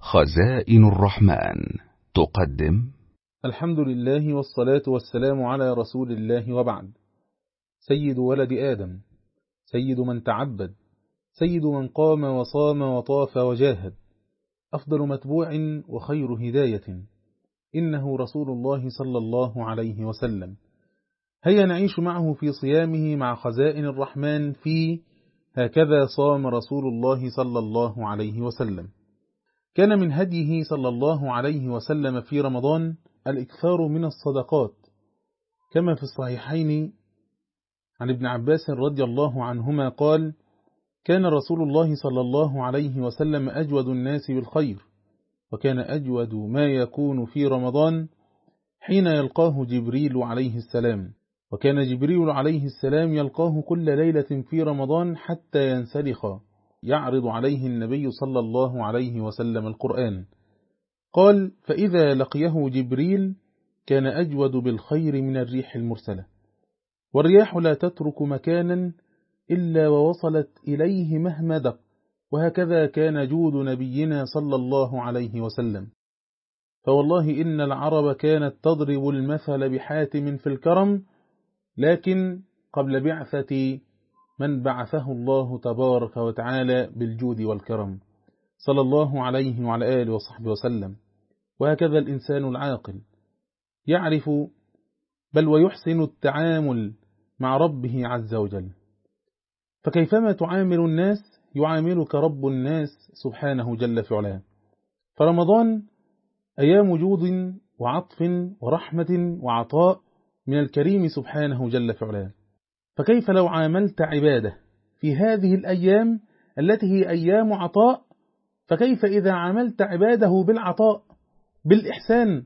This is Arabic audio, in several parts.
خزائن الرحمن تقدم. الحمد لله والصلاة والسلام على رسول الله، وبعد. سيد ولد آدم، سيد من تعبد، سيد من قام وصام وطاف وجاهد، أفضل متبوع وخير هداية، إنه رسول الله صلى الله عليه وسلم. هيا نعيش معه في صيامه مع خزائن الرحمن في هكذا صام رسول الله صلى الله عليه وسلم. كان من هديه صلى الله عليه وسلم في رمضان الإكثار من الصدقات، كما في الصحيحين عن ابن عباس رضي الله عنهما قال: كان رسول الله صلى الله عليه وسلم أجود الناس بالخير، وكان أجود ما يكون في رمضان حين يلقاه جبريل عليه السلام، وكان جبريل عليه السلام يلقاه كل ليلة في رمضان حتى ينسلخ، يعرض عليه النبي صلى الله عليه وسلم القرآن. قال: فإذا لقيه جبريل كان أجود بالخير من الريح المرسلة، والرياح لا تترك مكانا إلا ووصلت إليه مهما دق، وهكذا كان جود نبينا صلى الله عليه وسلم. فوالله إن العرب كانت تضرب المثل بحاتم في الكرم، لكن قبل بعثة من بعثه الله تبارك وتعالى بالجود والكرم، صلى الله عليه وعلى آله وصحبه وسلم. وهكذا الإنسان العاقل يعرف بل ويحسن التعامل مع ربه عز وجل، فكيفما تعامل الناس يعاملك رب الناس سبحانه جل في علاه. فرمضان أيام جود وعطف ورحمة وعطاء من الكريم سبحانه جل في علاه. فكيف لو عاملت عباده في هذه الأيام التي هي أيام عطاء، فكيف إذا عاملت عباده بالعطاء بالإحسان؟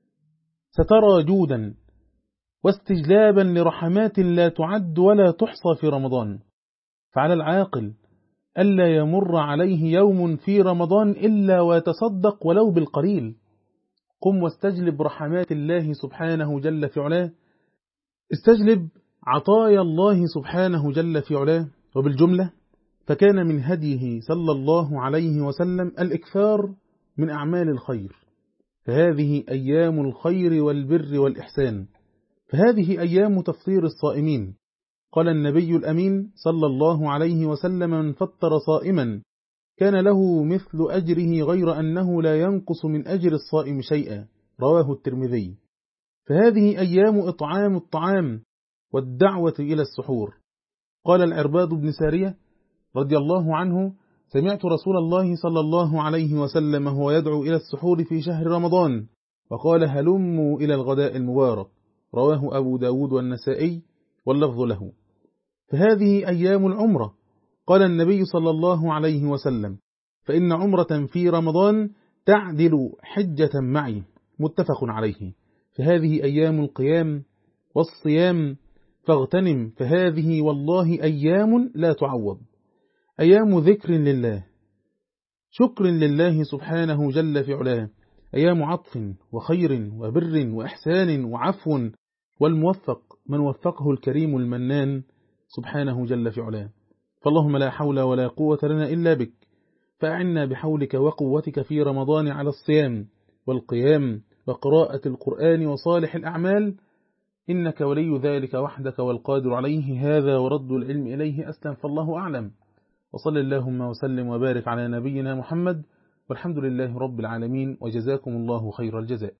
سترى جودا واستجلابا لرحمات لا تعد ولا تحصى في رمضان. فعلى العاقل ألا يمر عليه يوم في رمضان إلا ويتصدق ولو بالقليل. قم واستجلب رحمات الله سبحانه جل في علاه، استجلب عطايا الله سبحانه جل في علاه. وبالجملة فكان من هديه صلى الله عليه وسلم الإكثار من أعمال الخير، فهذه أيام الخير والبر والإحسان، فهذه أيام تفطير الصائمين. قال النبي الأمين صلى الله عليه وسلم: من فطر صائما كان له مثل أجره غير أنه لا ينقص من أجر الصائم شيئا، رواه الترمذي. فهذه أيام إطعام الطعام والدعوة إلى السحور. قال العرباض بن سارية رضي الله عنه: سمعت رسول الله صلى الله عليه وسلم هو يدعو إلى السحور في شهر رمضان، وقال: هلموا إلى الغداء المبارك، رواه أبو داود والنسائي واللفظ له. فهذه أيام العمرة. قال النبي صلى الله عليه وسلم: فإن عمرة في رمضان تعدل حجة معي، متفق عليه. فهذه أيام القيام والصيام فاغتنم، فهذه والله أيام لا تعوض، أيام ذكر لله، شكر لله سبحانه جل في علاه، أيام عطف وخير وبر وإحسان وعفو، والموفق من وفقه الكريم المنان سبحانه جل في علاه. فاللهم لا حول ولا قوة لنا إلا بك، فأعنا بحولك وقوتك في رمضان على الصيام والقيام وقراءة القرآن وصالح الأعمال، إنك ولي ذلك وحدك والقادر عليه. هذا ورد العلم إليه أسلم، فالله أعلم. وصل اللهم وسلم وبارك على نبينا محمد، والحمد لله رب العالمين، وجزاكم الله خير الجزاء.